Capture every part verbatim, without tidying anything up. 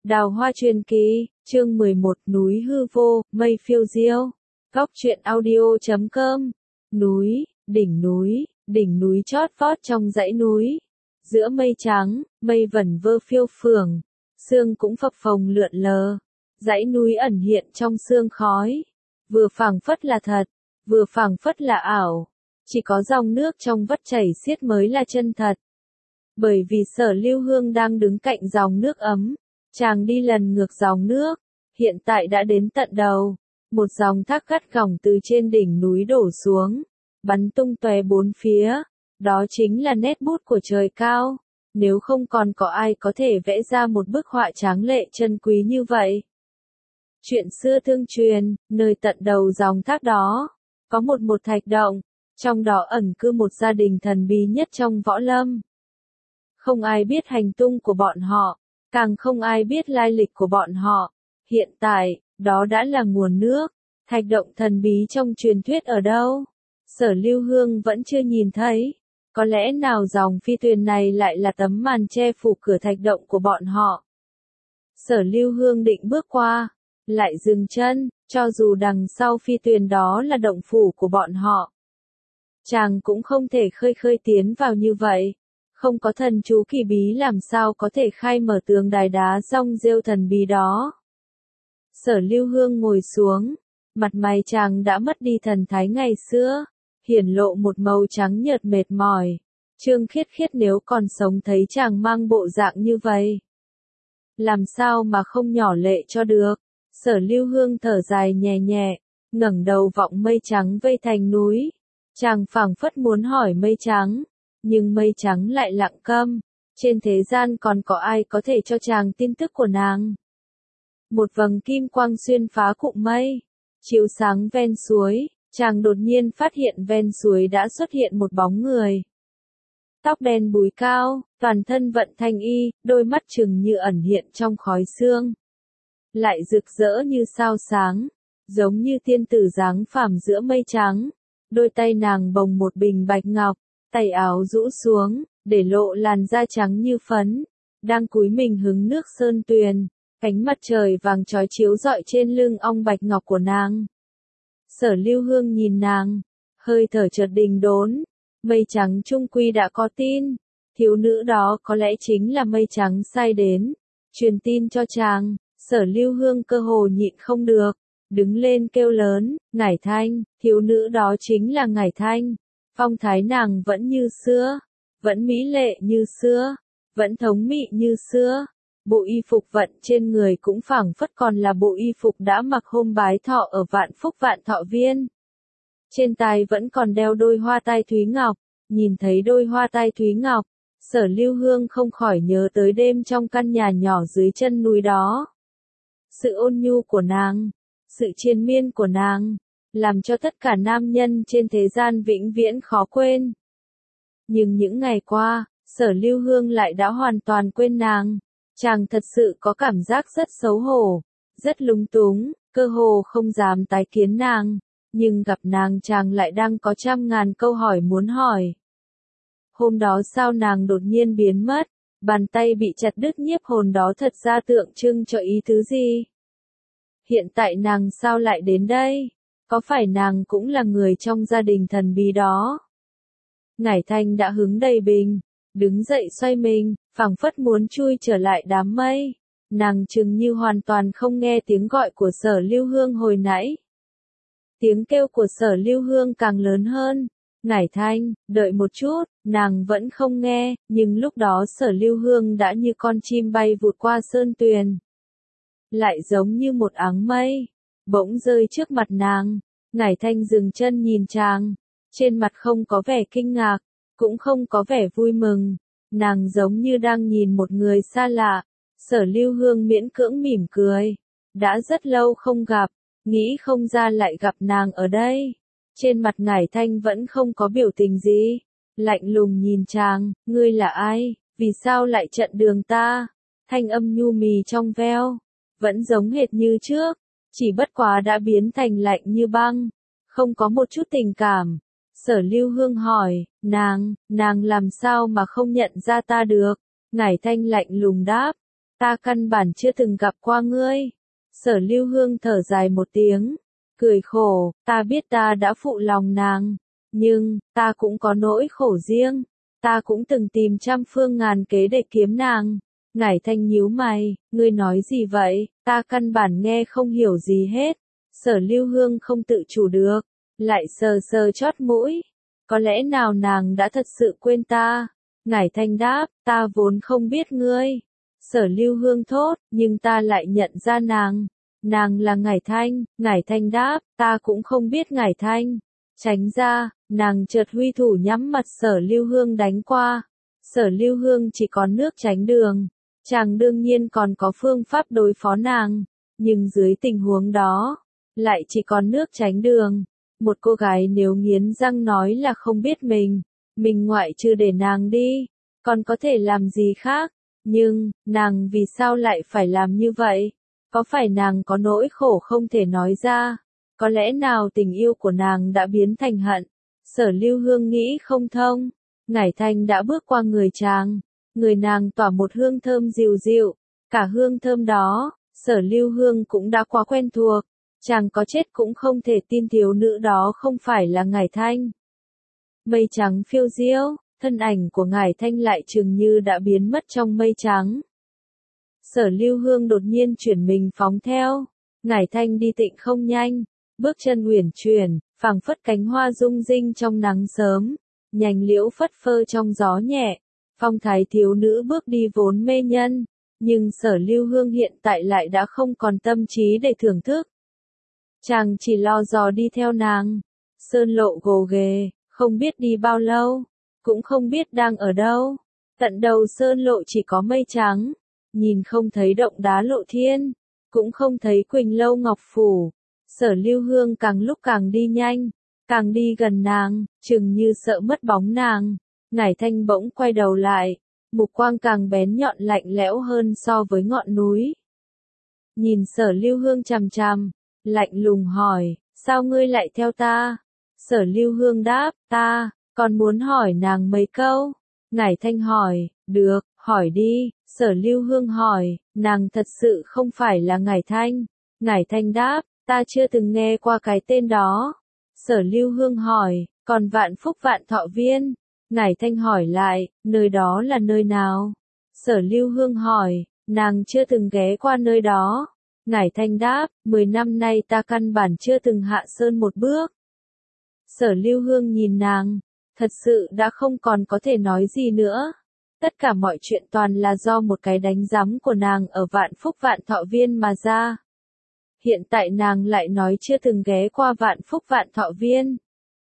Đào Hoa Truyền Kỳ, chương mười một, núi hư vô, mây phiêu diêu. Góc truyện audio chấm com. Núi, đỉnh núi, đỉnh núi chót vót trong dãy núi. Giữa mây trắng, mây vẩn vơ phiêu phường, sương cũng phập phồng lượn lờ. Dãy núi ẩn hiện trong sương khói, vừa phảng phất là thật, vừa phảng phất là ảo. Chỉ có dòng nước trong vắt chảy xiết mới là chân thật. Bởi vì Sở Lưu Hương đang đứng cạnh dòng nước ấm, chàng đi lần ngược dòng nước, hiện tại đã đến tận đầu. Một dòng thác gắt gỏng từ trên đỉnh núi đổ xuống, bắn tung tóe bốn phía. Đó chính là nét bút của trời cao. Nếu không còn có ai có thể vẽ ra một bức họa tráng lệ chân quý như vậy. Chuyện xưa tương truyền, nơi tận đầu dòng thác đó, có một một thạch động, trong đó ẩn cư một gia đình thần bí nhất trong võ lâm. Không ai biết hành tung của bọn họ, càng không ai biết lai lịch của bọn họ. Hiện tại, đó đã là nguồn nước, thạch động thần bí trong truyền thuyết ở đâu? Sở Lưu Hương vẫn chưa nhìn thấy. Có lẽ nào dòng phi thuyền này lại là tấm màn che phủ cửa thạch động của bọn họ? Sở Lưu Hương định bước qua, lại dừng chân, cho dù đằng sau phi thuyền đó là động phủ của bọn họ. Chàng cũng không thể khơi khơi tiến vào như vậy. Không có thần chú kỳ bí làm sao có thể khai mở tường đài đá rong rêu thần bí đó. Sở Lưu Hương ngồi xuống, mặt mày chàng đã mất đi thần thái ngày xưa, hiển lộ một màu trắng nhợt mệt mỏi. Trương Khiết Khiết nếu còn sống thấy chàng mang bộ dạng như vậy, làm sao mà không nhỏ lệ cho được. Sở Lưu Hương thở dài nhẹ nhẹ, ngẩng đầu vọng mây trắng vây thành núi. Chàng phảng phất muốn hỏi mây trắng, nhưng mây trắng lại lặng câm. Trên thế gian còn có ai có thể cho chàng tin tức của nàng? Một vầng kim quang xuyên phá cụm mây, chiếu sáng ven suối. Chàng đột nhiên phát hiện ven suối đã xuất hiện một bóng người. Tóc đen búi cao, toàn thân vận thanh y, đôi mắt trừng như ẩn hiện trong khói sương. Lại rực rỡ như sao sáng, giống như tiên tử dáng phàm giữa mây trắng. Đôi tay nàng bồng một bình bạch ngọc, tay áo rũ xuống, để lộ làn da trắng như phấn. Đang cúi mình hứng nước sơn tuyền, ánh mặt trời vàng chói chiếu rọi trên lưng ong bạch ngọc của nàng. Sở Lưu Hương nhìn nàng, hơi thở chợt đình đốn. Mây trắng trung quy đã có tin, thiếu nữ đó có lẽ chính là mây trắng sai đến, truyền tin cho chàng. Sở Lưu Hương cơ hồ nhịn không được, đứng lên kêu lớn, Ngải Thanh, thiếu nữ đó chính là Ngải Thanh. Phong thái nàng vẫn như xưa, vẫn mỹ lệ như xưa, vẫn thống mị như xưa. Bộ y phục vận trên người cũng phảng phất còn là bộ y phục đã mặc hôm bái thọ ở Vạn Phúc Vạn Thọ Viên. Trên tai vẫn còn đeo đôi hoa tai Thúy Ngọc. Nhìn thấy đôi hoa tai Thúy Ngọc, Sở Lưu Hương không khỏi nhớ tới đêm trong căn nhà nhỏ dưới chân núi đó. Sự ôn nhu của nàng, sự triền miên của nàng, làm cho tất cả nam nhân trên thế gian vĩnh viễn khó quên. Nhưng những ngày qua, Sở Lưu Hương lại đã hoàn toàn quên nàng. Chàng thật sự có cảm giác rất xấu hổ, rất lúng túng, cơ hồ không dám tái kiến nàng. Nhưng gặp nàng chàng lại đang có trăm ngàn câu hỏi muốn hỏi. Hôm đó sao nàng đột nhiên biến mất, bàn tay bị chặt đứt nhiếp hồn đó thật ra tượng trưng cho ý tứ gì? Hiện tại nàng sao lại đến đây? Có phải nàng cũng là người trong gia đình thần bí đó? Ngải Thanh đã hứng đầy bình, đứng dậy xoay mình, phảng phất muốn chui trở lại đám mây. Nàng chừng như hoàn toàn không nghe tiếng gọi của Sở Lưu Hương hồi nãy. Tiếng kêu của Sở Lưu Hương càng lớn hơn. Ngải Thanh, đợi một chút, nàng vẫn không nghe, nhưng lúc đó Sở Lưu Hương đã như con chim bay vụt qua sơn tuyền. Lại giống như một áng mây, bỗng rơi trước mặt nàng. Ngải Thanh dừng chân nhìn chàng, trên mặt không có vẻ kinh ngạc, cũng không có vẻ vui mừng. Nàng giống như đang nhìn một người xa lạ. Sở Lưu Hương miễn cưỡng mỉm cười. Đã rất lâu không gặp. Nghĩ không ra lại gặp nàng ở đây. Trên mặt Ngải Thanh vẫn không có biểu tình gì. Lạnh lùng nhìn chàng, ngươi là ai, vì sao lại chặn đường ta? Thanh âm nhu mì trong veo, vẫn giống hệt như trước, chỉ bất quá đã biến thành lạnh như băng, không có một chút tình cảm. Sở Lưu Hương hỏi, nàng, nàng làm sao mà không nhận ra ta được? Ngải Thanh lạnh lùng đáp, ta căn bản chưa từng gặp qua ngươi. Sở Lưu Hương thở dài một tiếng, cười khổ, ta biết ta đã phụ lòng nàng, nhưng, ta cũng có nỗi khổ riêng, ta cũng từng tìm trăm phương ngàn kế để kiếm nàng. Ngải Thanh nhíu mày, ngươi nói gì vậy, ta căn bản nghe không hiểu gì hết. Sở Lưu Hương không tự chủ được, lại sờ sờ chót mũi, có lẽ nào nàng đã thật sự quên ta? Ngải Thanh đáp, ta vốn không biết ngươi. Sở Lưu Hương thốt, nhưng ta lại nhận ra nàng. Nàng là Ngải Thanh. Ngải Thanh đáp, ta cũng không biết Ngải Thanh. Tránh ra, nàng chợt huy thủ nhắm mặt Sở Lưu Hương đánh qua. Sở Lưu Hương chỉ có nước tránh đường. Chàng đương nhiên còn có phương pháp đối phó nàng. Nhưng dưới tình huống đó, lại chỉ còn nước tránh đường. Một cô gái nếu nghiến răng nói là không biết mình, mình ngoại trừ để nàng đi, còn có thể làm gì khác. Nhưng, nàng vì sao lại phải làm như vậy? Có phải nàng có nỗi khổ không thể nói ra? Có lẽ nào tình yêu của nàng đã biến thành hận? Sở Lưu Hương nghĩ không thông. Ngải Thanh đã bước qua người chàng. Người nàng tỏa một hương thơm dịu dịu. Cả hương thơm đó, Sở Lưu Hương cũng đã quá quen thuộc. Chàng có chết cũng không thể tin thiếu nữ đó không phải là Ngải Thanh. Mây trắng phiêu diêu, thân ảnh của Ngải Thanh lại chừng như đã biến mất trong mây trắng. Sở Lưu Hương đột nhiên chuyển mình phóng theo. Ngải Thanh đi tịnh không nhanh, bước chân uyển chuyển, phảng phất cánh hoa rung rinh trong nắng sớm, nhành liễu phất phơ trong gió nhẹ. Phong thái thiếu nữ bước đi vốn mê nhân, nhưng Sở Lưu Hương hiện tại lại đã không còn tâm trí để thưởng thức. Chàng chỉ lo dò đi theo nàng. Sơn lộ gồ ghề, không biết đi bao lâu, cũng không biết đang ở đâu. Tận đầu sơn lộ chỉ có mây trắng, nhìn không thấy động đá lộ thiên, cũng không thấy Quỳnh Lâu Ngọc Phủ. Sở Lưu Hương càng lúc càng đi nhanh, càng đi gần nàng, chừng như sợ mất bóng nàng. Ngải Thanh bỗng quay đầu lại, mục quang càng bén nhọn lạnh lẽo hơn so với ngọn núi. Nhìn Sở Lưu Hương chằm chằm, lạnh lùng hỏi, sao ngươi lại theo ta? Sở Lưu Hương đáp, ta, còn muốn hỏi nàng mấy câu. Ngải Thanh hỏi, được, hỏi đi. Sở Lưu Hương hỏi, nàng thật sự không phải là Ngải Thanh. Ngải Thanh đáp, ta chưa từng nghe qua cái tên đó. Sở Lưu Hương hỏi, còn Vạn Phúc Vạn Thọ Viên? Ngải Thanh hỏi lại, nơi đó là nơi nào? Sở Lưu Hương hỏi, nàng chưa từng ghé qua nơi đó. Ngải Thanh đáp, mười năm nay ta căn bản chưa từng hạ sơn một bước. Sở Lưu Hương nhìn nàng, thật sự đã không còn có thể nói gì nữa. Tất cả mọi chuyện toàn là do một cái đánh giám của nàng ở Vạn Phúc Vạn Thọ Viên mà ra. Hiện tại nàng lại nói chưa từng ghé qua Vạn Phúc Vạn Thọ Viên.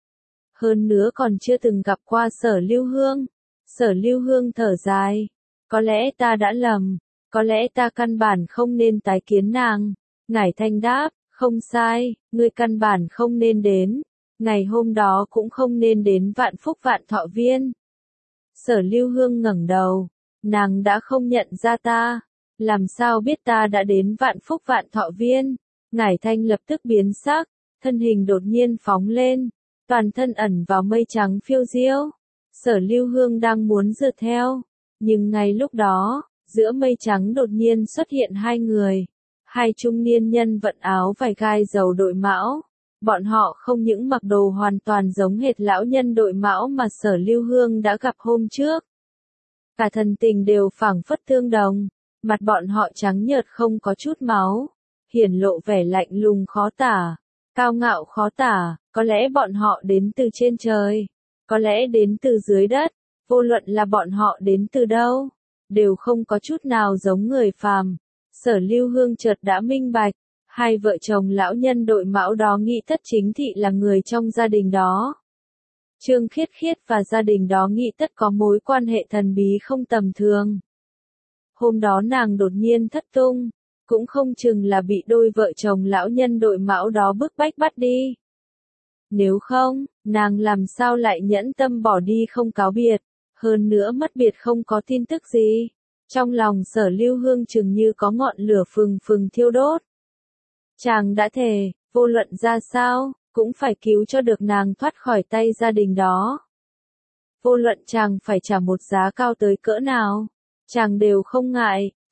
Hơn nữa còn chưa từng gặp qua Sở Lưu Hương. Sở Lưu Hương thở dài, có lẽ ta đã lầm. Có lẽ ta căn bản không nên tái kiến nàng. Ngải Thanh đáp, không sai, ngươi căn bản không nên đến. Ngày hôm đó cũng không nên đến Vạn Phúc Vạn Thọ Viên. Sở Lưu Hương ngẩng đầu, nàng đã không nhận ra ta. Làm sao biết ta đã đến Vạn Phúc Vạn Thọ Viên? Ngải Thanh lập tức biến sắc, thân hình đột nhiên phóng lên, toàn thân ẩn vào mây trắng phiêu diêu. Sở Lưu Hương đang muốn rượt theo, nhưng ngay lúc đó, giữa mây trắng đột nhiên xuất hiện hai người, hai trung niên nhân vận áo vải gai dầu đội mão. Bọn họ không những mặc đồ hoàn toàn giống hệt lão nhân đội mão mà Sở Lưu Hương đã gặp hôm trước. Cả thần tình đều phảng phất tương đồng, mặt bọn họ trắng nhợt không có chút máu, hiển lộ vẻ lạnh lùng khó tả, cao ngạo khó tả. Có lẽ bọn họ đến từ trên trời, có lẽ đến từ dưới đất, vô luận là bọn họ đến từ đâu, đều không có chút nào giống người phàm. Sở Lưu Hương chợt đã minh bạch, hai vợ chồng lão nhân đội mão đó nghĩ Tất Chính Thị là người trong gia đình đó. Trương Khiết Khiết và gia đình đó nghĩ Tất có mối quan hệ thần bí không tầm thường. Hôm đó nàng đột nhiên thất tung, cũng không chừng là bị đôi vợ chồng lão nhân đội mão đó bức bách bắt đi. Nếu không, nàng làm sao lại nhẫn tâm bỏ đi không cáo biệt, hơn nữa mất biệt không có tin tức gì. Trong lòng Sở Lưu Hương chừng như có ngọn lửa phừng phừng thiêu đốt. Chàng đã thề, vô luận ra sao, cũng phải cứu cho được nàng thoát khỏi tay gia đình đó. Vô luận chàng phải trả một giá cao tới cỡ nào, chàng đều không ngại,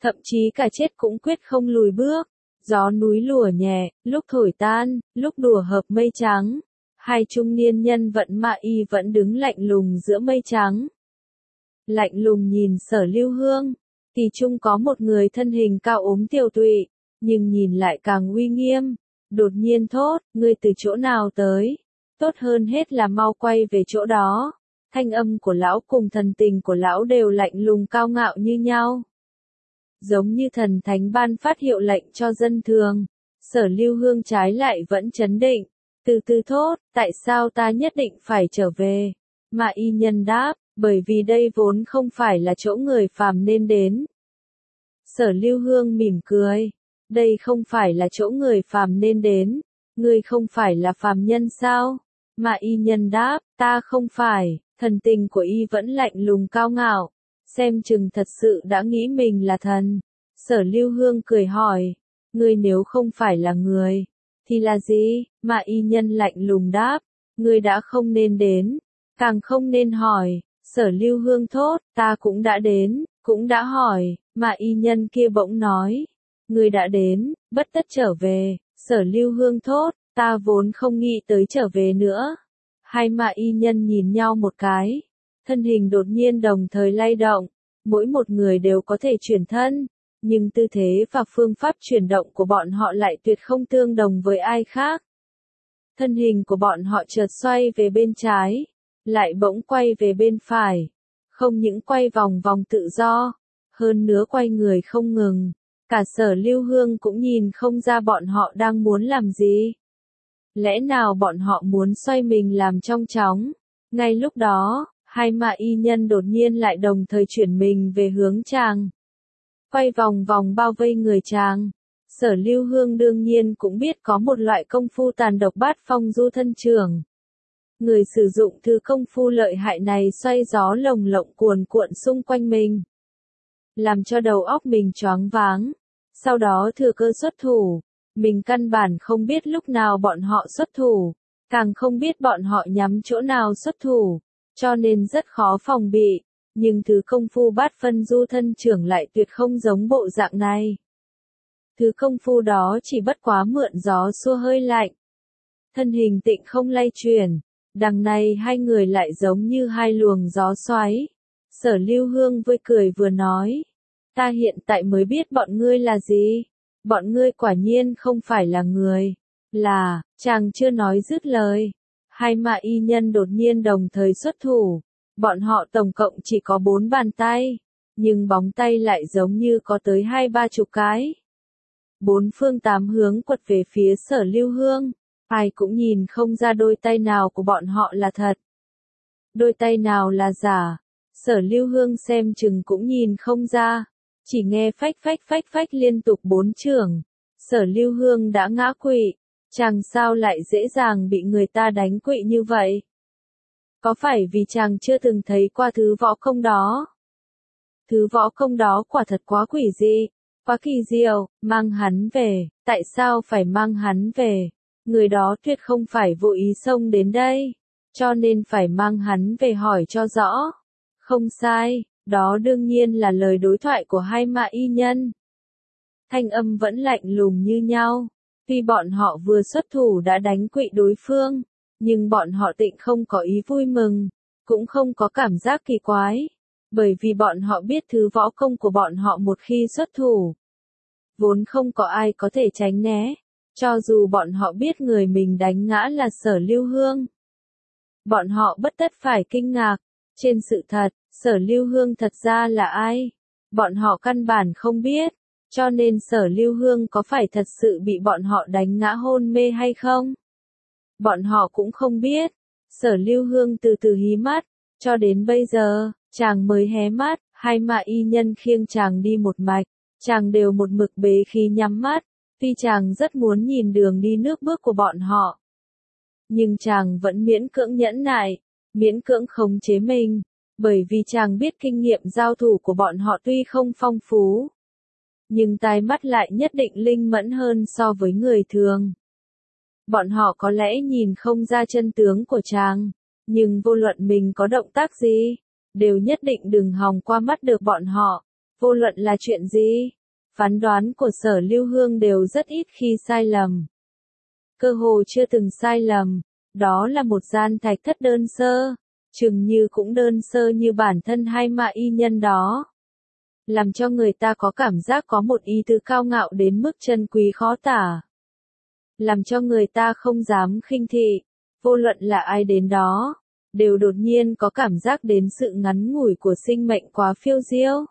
thậm chí cả chết cũng quyết không lùi bước. Gió núi lùa nhẹ, lúc thổi tan, lúc đùa hợp mây trắng. Hai trung niên nhân vận mạ y vẫn đứng lạnh lùng giữa mây trắng. Lạnh lùng nhìn Sở Lưu Hương, kỳ trung có một người thân hình cao ốm tiều tụy, nhưng nhìn lại càng uy nghiêm. Đột nhiên thốt, ngươi từ chỗ nào tới? Tốt hơn hết là mau quay về chỗ đó. Thanh âm của lão cùng thần tình của lão đều lạnh lùng cao ngạo như nhau. Giống như thần thánh ban phát hiệu lệnh cho dân thường. Sở Lưu Hương trái lại vẫn trấn định. Từ từ thốt, tại sao ta nhất định phải trở về? Mà y nhân đáp, bởi vì đây vốn không phải là chỗ người phàm nên đến. Sở Lưu Hương mỉm cười. Đây không phải là chỗ người phàm nên đến. Ngươi không phải là phàm nhân sao? Mà y nhân đáp, ta không phải. Thần tình của y vẫn lạnh lùng cao ngạo. Xem chừng thật sự đã nghĩ mình là thần. Sở Lưu Hương cười hỏi, ngươi nếu không phải là người, thì là gì? Mà y nhân lạnh lùng đáp, ngươi đã không nên đến, càng không nên hỏi. Sở Lưu Hương thốt, ta cũng đã đến, cũng đã hỏi. Mà y nhân kia bỗng nói, ngươi đã đến, bất tất trở về. Sở Lưu Hương thốt, ta vốn không nghĩ tới trở về nữa. Hai mạ y nhân nhìn nhau một cái, thân hình đột nhiên đồng thời lay động, mỗi một người đều có thể chuyển thân, nhưng tư thế và phương pháp chuyển động của bọn họ lại tuyệt không tương đồng với ai khác. Thân hình của bọn họ chợt xoay về bên trái, lại bỗng quay về bên phải, không những quay vòng vòng tự do, hơn nữa quay người không ngừng, cả Sở Lưu Hương cũng nhìn không ra bọn họ đang muốn làm gì. Lẽ nào bọn họ muốn xoay mình làm trong chóng? Ngay lúc đó, hai mạ y nhân đột nhiên lại đồng thời chuyển mình về hướng chàng. Quay vòng vòng bao vây người chàng. Sở Lưu Hương đương nhiên cũng biết có một loại công phu tàn độc bát phong du thân trường. Người sử dụng thứ công phu lợi hại này xoay gió lồng lộng cuồn cuộn xung quanh mình, làm cho đầu óc mình choáng váng. Sau đó thừa cơ xuất thủ. Mình căn bản không biết lúc nào bọn họ xuất thủ, càng không biết bọn họ nhắm chỗ nào xuất thủ, cho nên rất khó phòng bị. Nhưng thứ công phu bát phân du thân trưởng lại tuyệt không giống bộ dạng này. Thứ công phu đó chỉ bất quá mượn gió xua hơi lạnh. Thân hình tịnh không lay chuyển, đằng này hai người lại giống như hai luồng gió xoáy. Sở Lưu Hương vui cười vừa nói, ta hiện tại mới biết bọn ngươi là gì. Bọn ngươi quả nhiên không phải là người. Là, chàng chưa nói dứt lời. Hai mạ y nhân đột nhiên đồng thời xuất thủ. Bọn họ tổng cộng chỉ có bốn bàn tay, nhưng bóng tay lại giống như có tới hai ba chục cái. Bốn phương tám hướng quật về phía Sở Lưu Hương. Ai cũng nhìn không ra đôi tay nào của bọn họ là thật, đôi tay nào là giả. Sở Lưu Hương xem chừng cũng nhìn không ra. Chỉ nghe phách phách phách phách liên tục bốn chưởng. Sở Lưu Hương đã ngã quỵ. Chàng sao lại dễ dàng bị người ta đánh quỵ như vậy? Có phải vì chàng chưa từng thấy qua thứ võ công đó? Thứ võ công đó quả thật quá quỷ dị, quá kỳ diệu. Mang hắn về. Tại sao phải mang hắn về? Người đó tuyệt không phải vô ý xông đến đây, cho nên phải mang hắn về hỏi cho rõ. Không sai. Đó đương nhiên là lời đối thoại của hai mạ y nhân. Thanh âm vẫn lạnh lùng như nhau. Tuy bọn họ vừa xuất thủ đã đánh quỵ đối phương, nhưng bọn họ tịnh không có ý vui mừng, cũng không có cảm giác kỳ quái. Bởi vì bọn họ biết thứ võ công của bọn họ một khi xuất thủ, vốn không có ai có thể tránh né. Cho dù bọn họ biết người mình đánh ngã là Sở Lưu Hương, bọn họ bất tất phải kinh ngạc. Trên sự thật, Sở Lưu Hương thật ra là ai? Bọn họ căn bản không biết, cho nên Sở Lưu Hương có phải thật sự bị bọn họ đánh ngã hôn mê hay không? Bọn họ cũng không biết. Sở Lưu Hương từ từ hí mắt, cho đến bây giờ, chàng mới hé mắt, hai mạ y nhân khiêng chàng đi một mạch, chàng đều một mực bế khí nhắm mắt, tuy chàng rất muốn nhìn đường đi nước bước của bọn họ. Nhưng chàng vẫn miễn cưỡng nhẫn nại, miễn cưỡng khống chế mình, bởi vì chàng biết kinh nghiệm giao thủ của bọn họ tuy không phong phú, nhưng tai mắt lại nhất định linh mẫn hơn so với người thường. Bọn họ có lẽ nhìn không ra chân tướng của chàng, nhưng vô luận mình có động tác gì, đều nhất định đừng hòng qua mắt được bọn họ. Vô luận là chuyện gì, phán đoán của Sở Lưu Hương đều rất ít khi sai lầm. Cơ hồ chưa từng sai lầm, đó là một gian thạch thất đơn sơ, chừng như cũng đơn sơ như bản thân hai mạ y nhân đó. Làm cho người ta có cảm giác có một ý tứ cao ngạo đến mức chân quý khó tả. Làm cho người ta không dám khinh thị, vô luận là ai đến đó, đều đột nhiên có cảm giác đến sự ngắn ngủi của sinh mệnh quá phiêu diêu.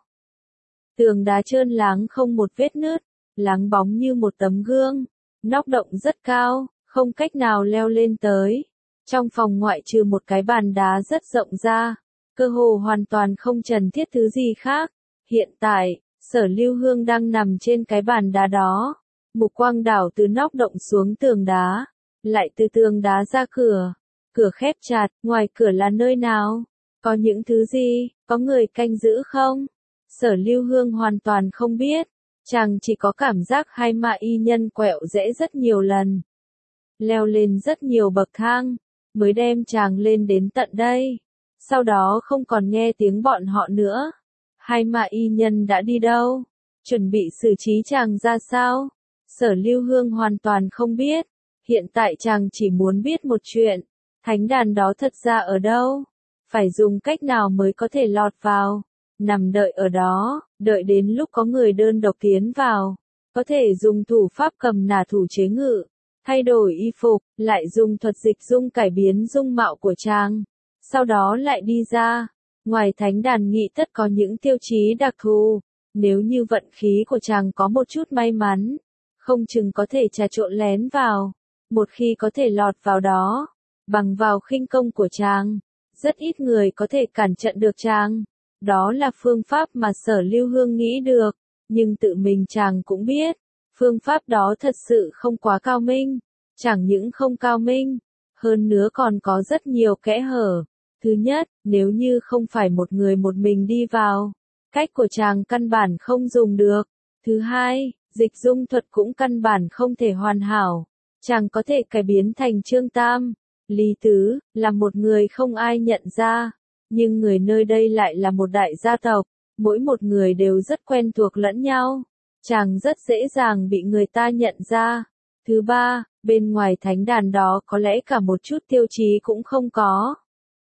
Tường đá trơn láng không một vết nứt, láng bóng như một tấm gương, nóc động rất cao, không cách nào leo lên tới. Trong phòng ngoại trừ một cái bàn đá rất rộng ra, cơ hồ hoàn toàn không cần thiết thứ gì khác. Hiện tại, Sở Lưu Hương đang nằm trên cái bàn đá đó, mục quang đảo từ nóc động xuống tường đá, lại từ tường đá ra cửa. Cửa khép chặt, ngoài cửa là nơi nào? Có những thứ gì? Có người canh giữ không? Sở Lưu Hương hoàn toàn không biết, chàng chỉ có cảm giác hai mạ y nhân quẹo rẽ rất nhiều lần. Leo lên rất nhiều bậc thang, mới đem chàng lên đến tận đây. Sau đó không còn nghe tiếng bọn họ nữa. Hai mạ y nhân đã đi đâu? Chuẩn bị xử trí chàng ra sao? Sở Lưu Hương hoàn toàn không biết. Hiện tại chàng chỉ muốn biết một chuyện. Thánh đàn đó thật ra ở đâu? Phải dùng cách nào mới có thể lọt vào? Nằm đợi ở đó, đợi đến lúc có người đơn độc tiến vào. Có thể dùng thủ pháp cầm nả thủ chế ngự, thay đổi y phục, lại dùng thuật dịch dung cải biến dung mạo của chàng. Sau đó lại đi ra. Ngoài thánh đàn nghị tất có những tiêu chí đặc thù. Nếu như vận khí của chàng có một chút may mắn, không chừng có thể trà trộn lén vào. Một khi có thể lọt vào đó, bằng vào khinh công của chàng, rất ít người có thể cản trận được chàng. Đó là phương pháp mà Sở Lưu Hương nghĩ được, nhưng tự mình chàng cũng biết, phương pháp đó thật sự không quá cao minh, chẳng những không cao minh, hơn nữa còn có rất nhiều kẽ hở. Thứ nhất, nếu như không phải một người một mình đi vào, cách của chàng căn bản không dùng được. Thứ hai, dịch dung thuật cũng căn bản không thể hoàn hảo, chàng có thể cải biến thành Trương Tam, Lý Tứ, là một người không ai nhận ra. Nhưng người nơi đây lại là một đại gia tộc, mỗi một người đều rất quen thuộc lẫn nhau, chàng rất dễ dàng bị người ta nhận ra. Thứ ba, bên ngoài thánh đàn đó có lẽ cả một chút tiêu chí cũng không có.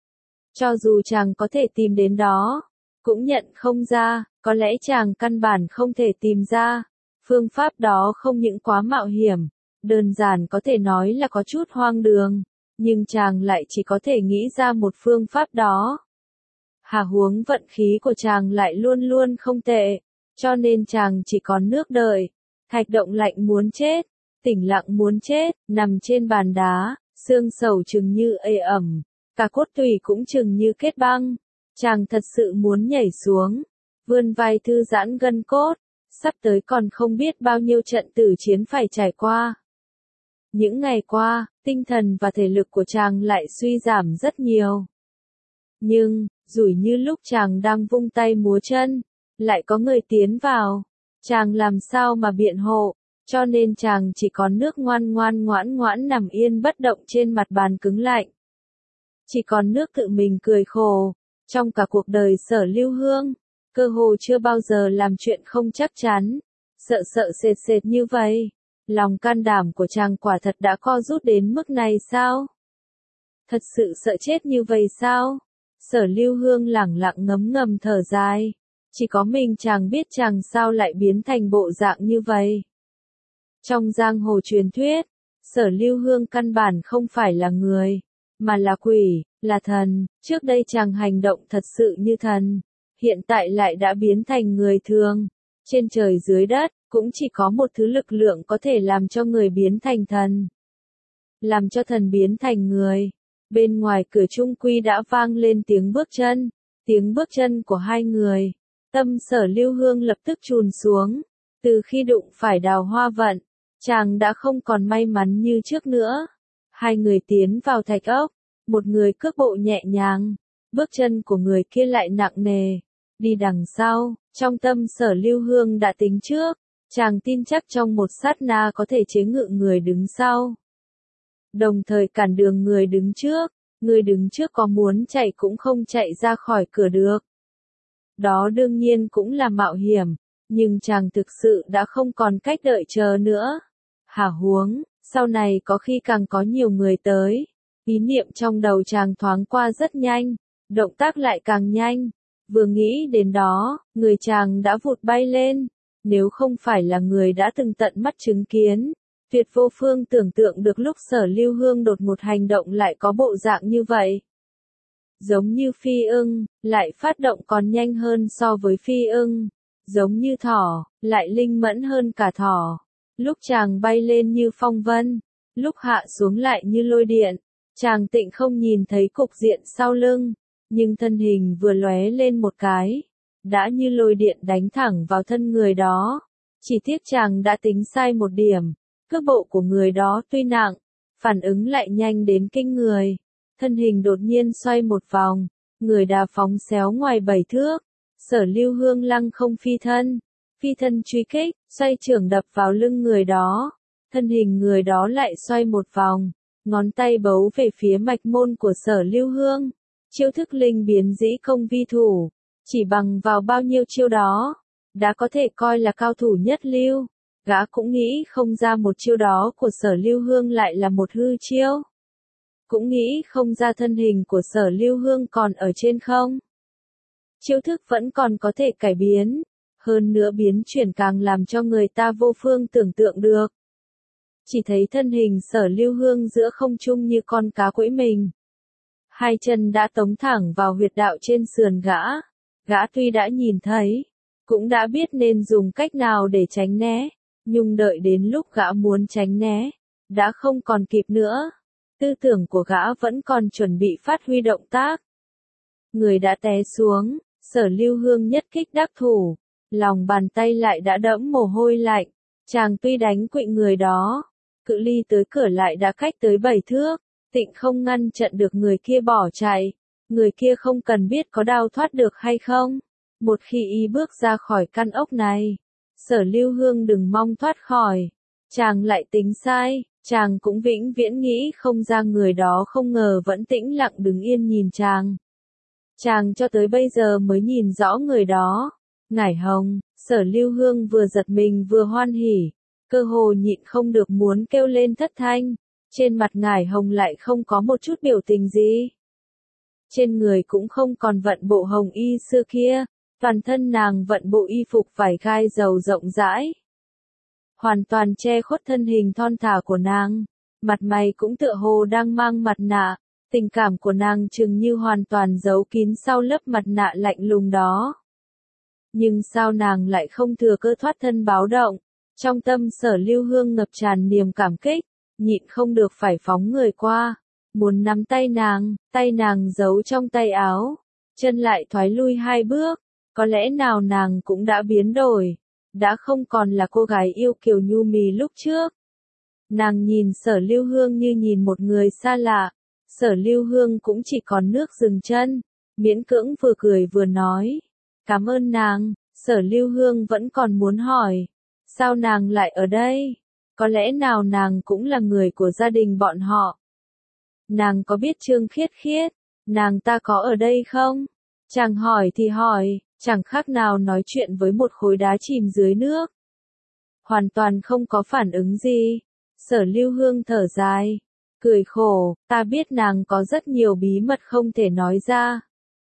Cho dù chàng có thể tìm đến đó, cũng nhận không ra, có lẽ chàng căn bản không thể tìm ra. Phương pháp đó không những quá mạo hiểm, đơn giản có thể nói là có chút hoang đường, nhưng chàng lại chỉ có thể nghĩ ra một phương pháp đó. Hà huống vận khí của chàng lại luôn luôn không tệ, cho nên chàng chỉ còn nước đợi. Thạch động lạnh muốn chết, tỉnh lặng muốn chết, nằm trên bàn đá, xương sầu chừng như ê ẩm, cả cốt tủy cũng chừng như kết băng. Chàng thật sự muốn nhảy xuống, vươn vai thư giãn gân cốt, sắp tới còn không biết bao nhiêu trận tử chiến phải trải qua. Những ngày qua, tinh thần và thể lực của chàng lại suy giảm rất nhiều. Nhưng, rủi như lúc chàng đang vung tay múa chân, lại có người tiến vào. Chàng làm sao mà biện hộ, cho nên chàng chỉ có nước ngoan ngoan ngoãn ngoãn nằm yên bất động trên mặt bàn cứng lạnh. Chỉ còn nước tự mình cười khổ. Trong cả cuộc đời Sở Lưu Hương, cơ hồ chưa bao giờ làm chuyện không chắc chắn, sợ sợ sệt sệt như vậy. Lòng can đảm của chàng quả thật đã co rút đến mức này sao? Thật sự sợ chết như vậy sao? Sở Lưu Hương lẳng lặng ngấm ngầm thở dài. Chỉ có mình chàng biết chàng sao lại biến thành bộ dạng như vậy. Trong giang hồ truyền thuyết, Sở Lưu Hương căn bản không phải là người, mà là quỷ, là thần. Trước đây chàng hành động thật sự như thần, hiện tại lại đã biến thành người thường. Trên trời dưới đất, cũng chỉ có một thứ lực lượng có thể làm cho người biến thành thần. Làm cho thần biến thành người. Bên ngoài cửa trung quy đã vang lên tiếng bước chân, tiếng bước chân của hai người. Tâm Sở Lưu Hương lập tức chùn xuống. Từ khi đụng phải Đào Hoa Vận, chàng đã không còn may mắn như trước nữa. Hai người tiến vào thạch ốc, một người cước bộ nhẹ nhàng, bước chân của người kia lại nặng nề. Đi đằng sau, trong tâm Sở Lưu Hương đã tính trước, chàng tin chắc trong một sát na có thể chế ngự người đứng sau. Đồng thời cản đường người đứng trước, người đứng trước có muốn chạy cũng không chạy ra khỏi cửa được. đó đương nhiên cũng là mạo hiểm, nhưng chàng thực sự đã không còn cách đợi chờ nữa. Hả huống, sau này có khi càng có nhiều người tới. Ý niệm trong đầu chàng thoáng qua rất nhanh, động tác lại càng nhanh. Vừa nghĩ đến đó, người chàng đã vụt bay lên. Nếu không phải là người đã từng tận mắt chứng kiến, Tuyệt Vô Phương tưởng tượng được lúc Sở Lưu Hương đột một hành động lại có bộ dạng như vậy. Giống như phi ưng, lại phát động còn nhanh hơn so với phi ưng. Giống như thỏ, lại linh mẫn hơn cả thỏ. Lúc chàng bay lên như phong vân, lúc hạ xuống lại như lôi điện. Chàng tịnh không nhìn thấy cục diện sau lưng, nhưng thân hình vừa lóe lên một cái, đã như lôi điện đánh thẳng vào thân người đó. Chỉ tiếc chàng đã tính sai một điểm, cước bộ của người đó tuy nặng, phản ứng lại nhanh đến kinh người. Thân hình đột nhiên xoay một vòng, người đà phóng xéo ngoài bảy thước. Sở Lưu Hương lăng không phi thân, phi thân truy kích, xoay chưởng đập vào lưng người đó. Thân hình người đó lại xoay một vòng, ngón tay bấu về phía mạch môn của Sở Lưu Hương. Chiêu thức linh biến dĩ công vi thủ, chỉ bằng vào bao nhiêu chiêu đó, đã có thể coi là cao thủ nhất lưu. Gã cũng nghĩ không ra một chiêu đó của Sở Lưu Hương lại là một hư chiêu. Cũng nghĩ không ra thân hình của Sở Lưu Hương còn ở trên không. Chiêu thức vẫn còn có thể cải biến, hơn nữa biến chuyển càng làm cho người ta vô phương tưởng tượng được. Chỉ thấy thân hình Sở Lưu Hương giữa không trung như con cá quẫy mình. Hai chân đã tống thẳng vào huyệt đạo trên sườn gã. Gã tuy đã nhìn thấy, cũng đã biết nên dùng cách nào để tránh né, nhưng đợi đến lúc gã muốn tránh né, đã không còn kịp nữa. Tư tưởng của gã vẫn còn chuẩn bị phát huy động tác. Người đã té xuống, Sở Lưu Hương nhất kích đắc thủ, lòng bàn tay lại đã đẫm mồ hôi lạnh. Chàng tuy đánh quỵ người đó, cự ly tới cửa lại đã cách tới bảy thước, tịnh không ngăn chặn được người kia bỏ chạy. Người kia không cần biết có đào thoát được hay không. Một khi y bước ra khỏi căn ốc này, Sở Lưu Hương đừng mong thoát khỏi. Chàng lại tính sai, chàng cũng vĩnh viễn nghĩ không ra người đó không ngờ vẫn tĩnh lặng đứng yên nhìn chàng. Chàng cho tới bây giờ mới nhìn rõ người đó. Ngải Hồng, Sở Lưu Hương vừa giật mình vừa hoan hỉ, cơ hồ nhịn không được muốn kêu lên thất thanh. Trên mặt Ngải Hồng lại không có một chút biểu tình gì. Trên người cũng không còn vận bộ hồng y xưa kia, toàn thân nàng vận bộ y phục vải gai dầu rộng rãi. Hoàn toàn che khuất thân hình thon thả của nàng, mặt mày cũng tựa hồ đang mang mặt nạ, tình cảm của nàng chừng như hoàn toàn giấu kín sau lớp mặt nạ lạnh lùng đó. Nhưng sao nàng lại không thừa cơ thoát thân báo động, trong tâm Sở Lưu Hương ngập tràn niềm cảm kích, nhịn không được phải phóng người qua. Muốn nắm tay nàng, tay nàng giấu trong tay áo, chân lại thoái lui hai bước, có lẽ nào nàng cũng đã biến đổi, đã không còn là cô gái yêu kiều nhu mì lúc trước. Nàng nhìn Sở Lưu Hương như nhìn một người xa lạ, Sở Lưu Hương cũng chỉ còn nước dừng chân, miễn cưỡng vừa cười vừa nói, cảm ơn nàng. Sở Lưu Hương vẫn còn muốn hỏi, sao nàng lại ở đây, có lẽ nào nàng cũng là người của gia đình bọn họ. Nàng có biết Trương Khiết Khiết, nàng ta có ở đây không? Chàng hỏi thì hỏi, chẳng khác nào nói chuyện với một khối đá chìm dưới nước. Hoàn toàn không có phản ứng gì. Sở Lưu Hương thở dài, cười khổ, ta biết nàng có rất nhiều bí mật không thể nói ra.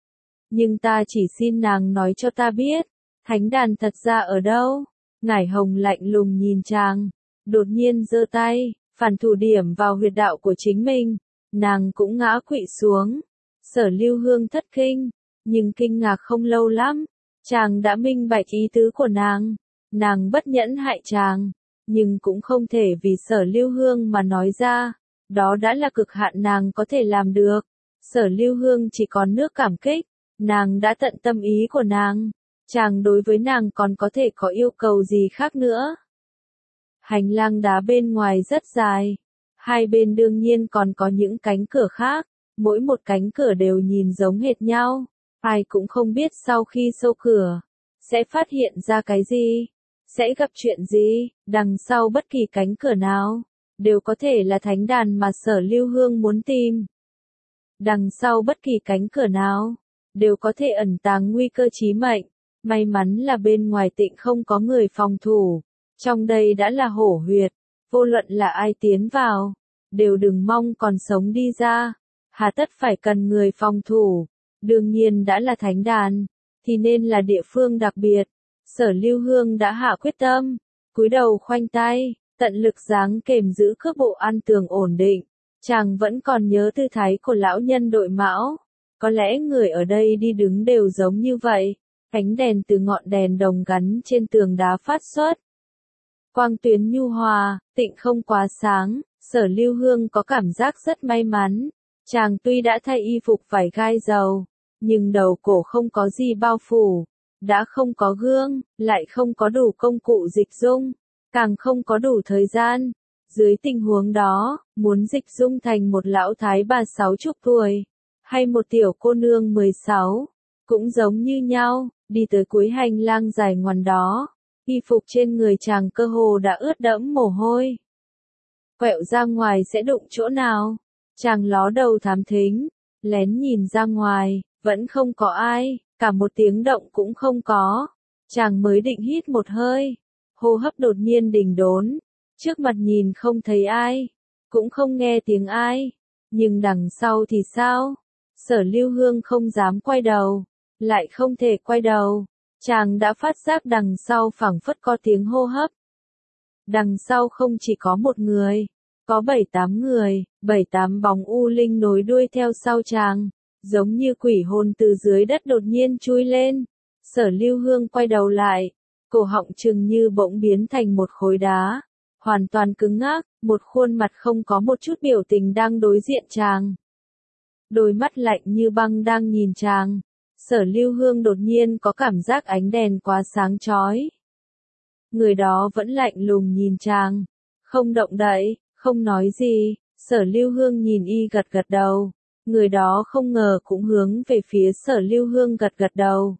Nhưng ta chỉ xin nàng nói cho ta biết, thánh đàn thật ra ở đâu? Ngải Hồng lạnh lùng nhìn chàng, đột nhiên giơ tay, phản thủ điểm vào huyệt đạo của chính mình. Nàng cũng ngã quỵ xuống. Sở Lưu Hương thất kinh, nhưng kinh ngạc không lâu lắm, chàng đã minh bạch ý tứ của nàng. Nàng bất nhẫn hại chàng, nhưng cũng không thể vì Sở Lưu Hương mà nói ra, đó đã là cực hạn nàng có thể làm được. Sở Lưu Hương chỉ còn nước cảm kích, nàng đã tận tâm ý của nàng, chàng đối với nàng còn có thể có yêu cầu gì khác nữa. Hành lang đá bên ngoài rất dài. Hai bên đương nhiên còn có những cánh cửa khác, mỗi một cánh cửa đều nhìn giống hệt nhau, ai cũng không biết sau khi sâu cửa, sẽ phát hiện ra cái gì, sẽ gặp chuyện gì, đằng sau bất kỳ cánh cửa nào, đều có thể là thánh đàn mà Sở Lưu Hương muốn tìm. Đằng sau bất kỳ cánh cửa nào, đều có thể ẩn tàng nguy cơ chí mệnh. May mắn là bên ngoài Tịnh không có người phòng thủ, trong đây đã là hổ huyệt, vô luận là ai tiến vào, đều đừng mong còn sống đi ra, hà tất phải cần người phòng thủ, đương nhiên đã là thánh đàn, thì nên là địa phương đặc biệt. Sở Lưu Hương đã hạ quyết tâm, cúi đầu khoanh tay, tận lực giáng kềm giữ cước bộ an tường ổn định. Chàng vẫn còn nhớ tư thái của lão nhân đội mão, có lẽ người ở đây đi đứng đều giống như vậy, ánh đèn từ ngọn đèn đồng gắn trên tường đá phát xuất. Quang tuyến nhu hòa, Tịnh không quá sáng, Sở Lưu Hương có cảm giác rất may mắn, chàng tuy đã thay y phục vải gai dầu, nhưng đầu cổ không có gì bao phủ, đã không có gương, lại không có đủ công cụ dịch dung, càng không có đủ thời gian. Dưới tình huống đó, muốn dịch dung thành một lão thái bà sáu chục tuổi, hay một tiểu cô nương mười sáu, cũng giống như nhau, đi tới cuối hành lang dài ngoằn đó, y phục trên người chàng cơ hồ đã ướt đẫm mồ hôi. Quẹo ra ngoài sẽ đụng chỗ nào? Chàng ló đầu thám thính, lén nhìn ra ngoài, vẫn không có ai, cả một tiếng động cũng không có. Chàng mới định hít một hơi, hô hấp đột nhiên đình đốn. Trước mặt nhìn không thấy ai, cũng không nghe tiếng ai, nhưng đằng sau thì sao? Sở Lưu Hương không dám quay đầu, lại không thể quay đầu, chàng đã phát giác đằng sau phảng phất có tiếng hô hấp. Đằng sau không chỉ có một người, có bảy tám người, bảy tám bóng u linh nối đuôi theo sau chàng, giống như quỷ hồn từ dưới đất đột nhiên chui lên. Sở Lưu Hương quay đầu lại, cổ họng chừng như bỗng biến thành một khối đá. Hoàn toàn cứng ngắc, một khuôn mặt không có một chút biểu tình đang đối diện chàng. Đôi mắt lạnh như băng đang nhìn chàng. Sở Lưu Hương đột nhiên có cảm giác ánh đèn quá sáng chói. Người đó vẫn lạnh lùng nhìn chàng, không động đậy, không nói gì. Sở Lưu Hương nhìn y gật gật đầu. Người đó không ngờ cũng hướng về phía Sở Lưu Hương gật gật đầu.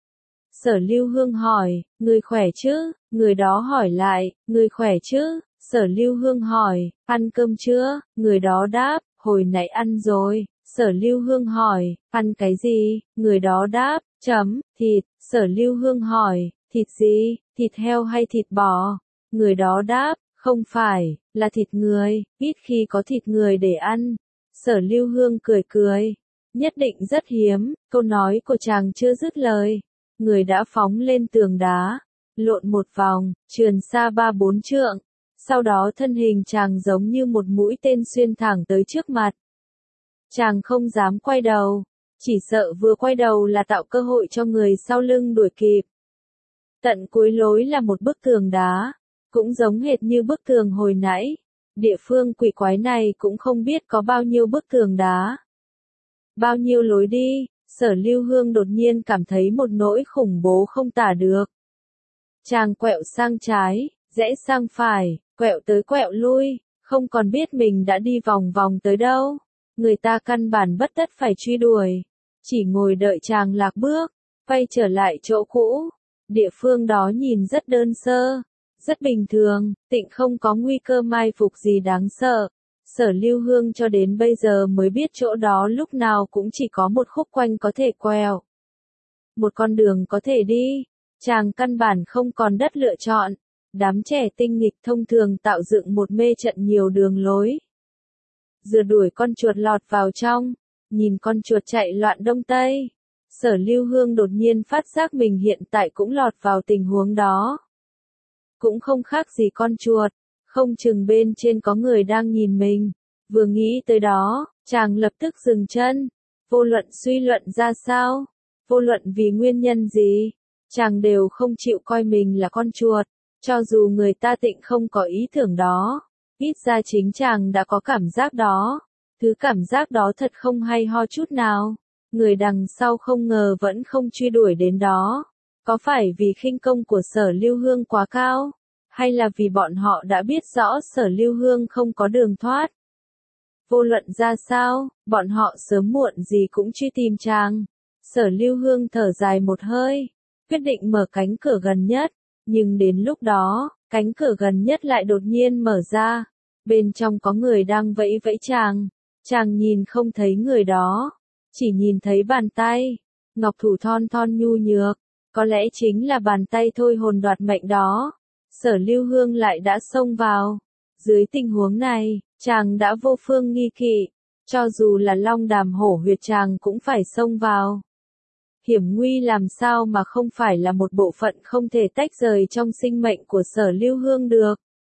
Sở Lưu Hương hỏi, người khỏe chứ? Người đó hỏi lại, người khỏe chứ? Sở Lưu Hương hỏi, ăn cơm chưa? Người đó đáp, hồi nãy ăn rồi. Sở Lưu Hương hỏi, ăn cái gì? Người đó đáp, chấm, thịt. Sở Lưu Hương hỏi, thịt gì? Thịt heo hay thịt bò? Người đó đáp, không phải, là thịt người, ít khi có thịt người để ăn. Sở Lưu Hương cười cười, nhất định rất hiếm, câu nói của chàng chưa dứt lời. Người đã phóng lên tường đá, lộn một vòng, trườn xa ba bốn trượng, sau đó thân hình chàng giống như một mũi tên xuyên thẳng tới trước mặt. Chàng không dám quay đầu, chỉ sợ vừa quay đầu là tạo cơ hội cho người sau lưng đuổi kịp. Tận cuối lối là một bức tường đá, cũng giống hệt như bức tường hồi nãy. Địa phương quỷ quái này cũng không biết có bao nhiêu bức tường đá, bao nhiêu lối đi. Sở Lưu Hương đột nhiên cảm thấy một nỗi khủng bố không tả được. Chàng quẹo sang trái, rẽ sang phải, quẹo tới quẹo lui, không còn biết mình đã đi vòng vòng tới đâu. Người ta căn bản bất tất phải truy đuổi, chỉ ngồi đợi chàng lạc bước, quay trở lại chỗ cũ. Địa phương đó nhìn rất đơn sơ, rất bình thường, Tịnh không có nguy cơ mai phục gì đáng sợ. Sở Lưu Hương cho đến bây giờ mới biết chỗ đó lúc nào cũng chỉ có một khúc quanh có thể quẹo, một con đường có thể đi. Chàng căn bản không còn đất lựa chọn. Đám trẻ tinh nghịch thông thường tạo dựng một mê trận nhiều đường lối. Rượt đuổi con chuột lọt vào trong, nhìn con chuột chạy loạn đông tây. Sở Lưu Hương đột nhiên phát giác mình hiện tại cũng lọt vào tình huống đó. Cũng không khác gì con chuột, không chừng bên trên có người đang nhìn mình. Vừa nghĩ tới đó, chàng lập tức dừng chân. Vô luận suy luận ra sao, vô luận vì nguyên nhân gì, chàng đều không chịu coi mình là con chuột. Cho dù người ta Tịnh không có ý tưởng đó, ít ra chính chàng đã có cảm giác đó. Thứ cảm giác đó thật không hay ho chút nào. Người đằng sau không ngờ vẫn không truy đuổi đến đó. Có phải vì khinh công của Sở Lưu Hương quá cao? Hay là vì bọn họ đã biết rõ Sở Lưu Hương không có đường thoát? Vô luận ra sao, bọn họ sớm muộn gì cũng truy tìm chàng. Sở Lưu Hương thở dài một hơi, quyết định mở cánh cửa gần nhất. Nhưng đến lúc đó, cánh cửa gần nhất lại đột nhiên mở ra. Bên trong có người đang vẫy vẫy chàng. Chàng nhìn không thấy người đó, chỉ nhìn thấy bàn tay. ngọc thủ thon thon nhu nhược, có lẽ chính là bàn tay thôi hồn đoạt mệnh đó. Sở Lưu Hương lại đã xông vào. Dưới tình huống này, chàng đã vô phương nghi kỵ, cho dù là long đàm hổ huyệt chàng cũng phải xông vào. Hiểm nguy làm sao mà không phải là một bộ phận không thể tách rời trong sinh mệnh của Sở Lưu Hương được.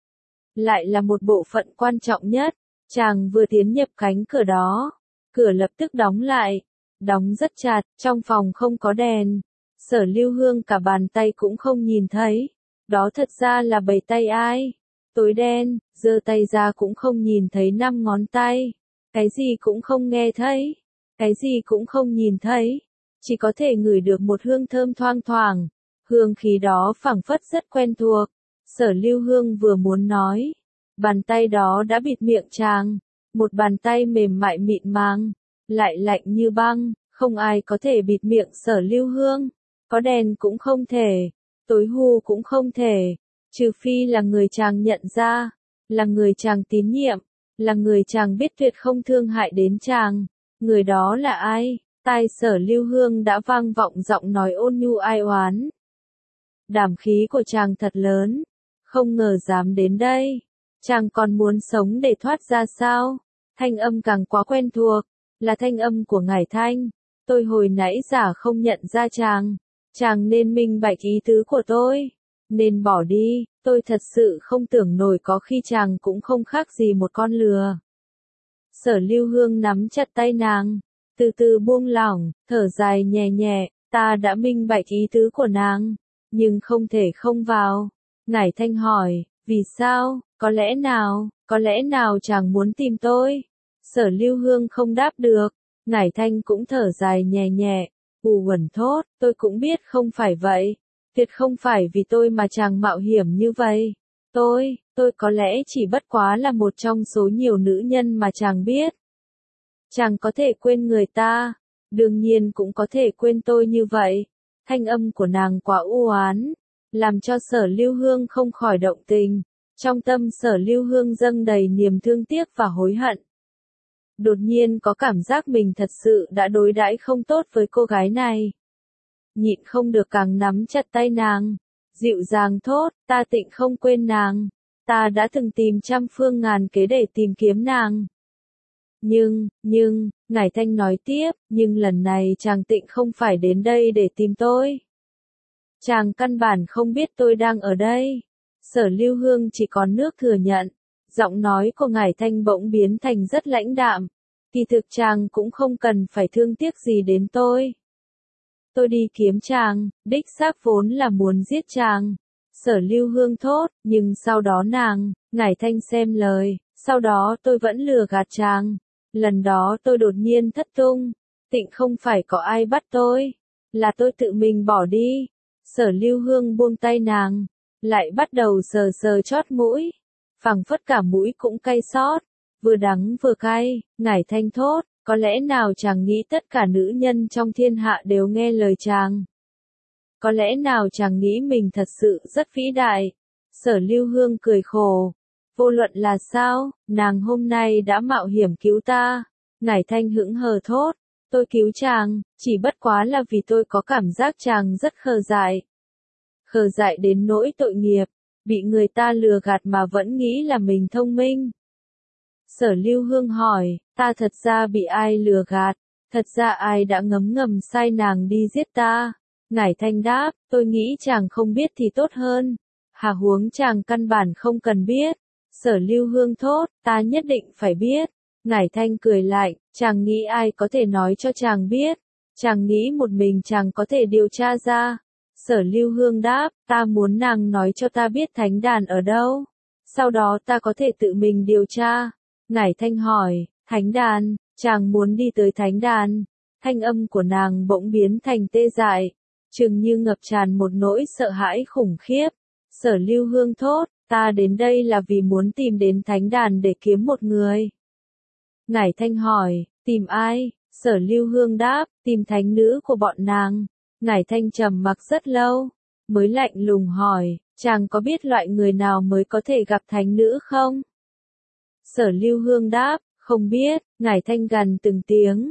Lại là một bộ phận quan trọng nhất, chàng vừa tiến nhập cánh cửa đó, cửa lập tức đóng lại, đóng rất chặt, trong phòng không có đèn. Sở Lưu Hương cả bàn tay cũng không nhìn thấy, đó thật ra là bầy tay ai? Tối đen, giơ tay ra cũng không nhìn thấy năm ngón tay, cái gì cũng không nghe thấy, cái gì cũng không nhìn thấy, chỉ có thể ngửi được một hương thơm thoang thoảng, hương khí đó phảng phất rất quen thuộc. Sở Lưu Hương vừa muốn nói, bàn tay đó đã bịt miệng chàng, một bàn tay mềm mại mịn màng, lại lạnh như băng, không ai có thể bịt miệng Sở Lưu Hương, có đèn cũng không thể, tối hù cũng không thể, trừ phi là người chàng nhận ra, là người chàng tín nhiệm, là người chàng biết tuyệt không thương hại đến chàng. Người đó là ai? Tai Sở Lưu Hương đã vang vọng giọng nói ôn nhu ai oán. Đảm khí của chàng thật lớn, không ngờ dám đến đây. Chàng còn muốn sống để thoát ra sao? Thanh âm càng quá quen thuộc, là thanh âm của Ngải Thanh. Tôi hồi nãy giả không nhận ra chàng. Chàng nên minh bạch ý tứ của tôi. Nên bỏ đi, tôi thật sự không tưởng nổi có khi chàng cũng không khác gì một con lừa. Sở Lưu Hương nắm chặt tay nàng, từ từ buông lỏng, thở dài nhẹ nhẹ, ta đã minh bạch ý tứ của nàng, nhưng không thể không vào. Ngải Thanh hỏi, vì sao, có lẽ nào, có lẽ nào chàng muốn tìm tôi? Sở Lưu Hương không đáp được, Ngải Thanh cũng thở dài nhẹ nhẹ, u uẩn thốt, tôi cũng biết không phải vậy. Tuyệt không phải vì tôi mà chàng mạo hiểm như vậy. Tôi, tôi có lẽ chỉ bất quá là một trong số nhiều nữ nhân mà chàng biết. Chàng có thể quên người ta, đương nhiên cũng có thể quên tôi như vậy. Thanh âm của nàng quá u oán, làm cho Sở Lưu Hương không khỏi động tình. Trong tâm Sở Lưu Hương dâng đầy niềm thương tiếc và hối hận. Đột nhiên có cảm giác mình thật sự đã đối đãi không tốt với cô gái này. Nhịn không được càng nắm chặt tay nàng, dịu dàng thốt, ta tịnh không quên nàng, ta đã từng tìm trăm phương ngàn kế để tìm kiếm nàng. Nhưng, nhưng, Ngải Thanh nói tiếp, nhưng lần này chàng tịnh không phải đến đây để tìm tôi. Chàng căn bản không biết tôi đang ở đây. Sở Lưu Hương chỉ còn nước thừa nhận, giọng nói của Ngải Thanh bỗng biến thành rất lãnh đạm. Kỳ thực chàng cũng không cần phải thương tiếc gì đến tôi. Tôi đi kiếm chàng, đích xác vốn là muốn giết chàng. Sở Lưu Hương thốt, nhưng sau đó nàng, Ngải Thanh xem lời, sau đó tôi vẫn lừa gạt chàng. Lần đó tôi đột nhiên thất tung, tịnh không phải có ai bắt tôi, là tôi tự mình bỏ đi. Sở Lưu Hương buông tay nàng, lại bắt đầu sờ sờ chót mũi, phảng phất cả mũi cũng cay xót, vừa đắng vừa cay. Ngải Thanh thốt, có lẽ nào chàng nghĩ tất cả nữ nhân trong thiên hạ đều nghe lời chàng? Có lẽ nào chàng nghĩ mình thật sự rất vĩ đại? Sở Lưu Hương cười khổ. Vô luận là sao, nàng hôm nay đã mạo hiểm cứu ta. Ngải Thanh hững hờ thốt, tôi cứu chàng, chỉ bất quá là vì tôi có cảm giác chàng rất khờ dại. Khờ dại đến nỗi tội nghiệp, bị người ta lừa gạt mà vẫn nghĩ là mình thông minh. Sở Lưu Hương hỏi, ta thật ra bị ai lừa gạt, thật ra ai đã ngấm ngầm sai nàng đi giết ta? Ngải Thanh đáp, tôi nghĩ chàng không biết thì tốt hơn. Hà huống chàng căn bản không cần biết. Sở Lưu Hương thốt, ta nhất định phải biết. Ngải Thanh cười lại, chàng nghĩ ai có thể nói cho chàng biết? Chàng nghĩ một mình chàng có thể điều tra ra. Sở Lưu Hương đáp, ta muốn nàng nói cho ta biết thánh đàn ở đâu. Sau đó ta có thể tự mình điều tra. Ngải Thanh hỏi, thánh đàn, chàng muốn đi tới thánh đàn. Thanh âm của nàng bỗng biến thành tê dại, chừng như ngập tràn một nỗi sợ hãi khủng khiếp. Sở Lưu Hương thốt, ta đến đây là vì muốn tìm đến thánh đàn để kiếm một người. Ngải Thanh hỏi, tìm ai? Sở Lưu Hương đáp, tìm thánh nữ của bọn nàng. Ngải Thanh trầm mặc rất lâu, mới lạnh lùng hỏi, chàng có biết loại người nào mới có thể gặp thánh nữ không? Sở Lưu Hương đáp, không biết. Ngải Thanh gằn từng tiếng,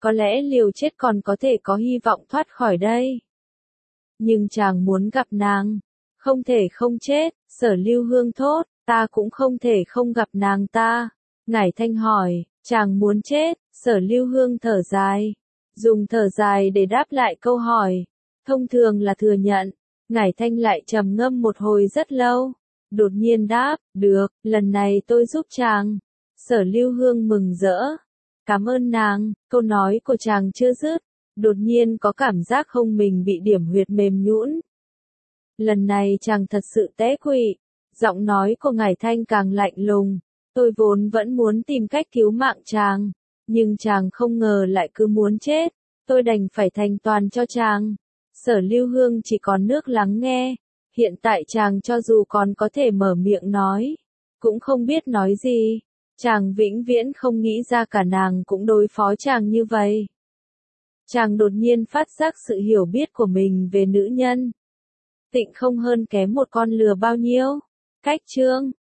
Có lẽ liều chết còn có thể có hy vọng thoát khỏi đây. Nhưng chàng muốn gặp nàng. Không thể không chết, Sở Lưu Hương thốt, ta cũng không thể không gặp nàng ta. Ngải Thanh hỏi, chàng muốn chết, Sở Lưu Hương thở dài. Dùng thở dài để đáp lại câu hỏi. Thông thường là thừa nhận. Ngải Thanh lại trầm ngâm một hồi rất lâu. Đột nhiên đáp, được, lần này tôi giúp chàng. Sở Lưu Hương mừng rỡ. Cảm ơn nàng, câu nói của chàng chưa dứt. Đột nhiên có cảm giác không mình bị điểm huyệt mềm nhũn. Lần này chàng thật sự té quỵ. Giọng nói của Ngải Thanh càng lạnh lùng. Tôi vốn vẫn muốn tìm cách cứu mạng chàng. Nhưng chàng không ngờ lại cứ muốn chết. Tôi đành phải thành toàn cho chàng. Sở Lưu Hương chỉ còn nước lắng nghe. Hiện tại chàng cho dù còn có thể mở miệng nói. Cũng không biết nói gì. Chàng vĩnh viễn không nghĩ ra cả nàng cũng đối phó chàng như vậy. Chàng đột nhiên phát giác sự hiểu biết của mình về nữ nhân. Tịnh không hơn kém một con lừa bao nhiêu. Cách chương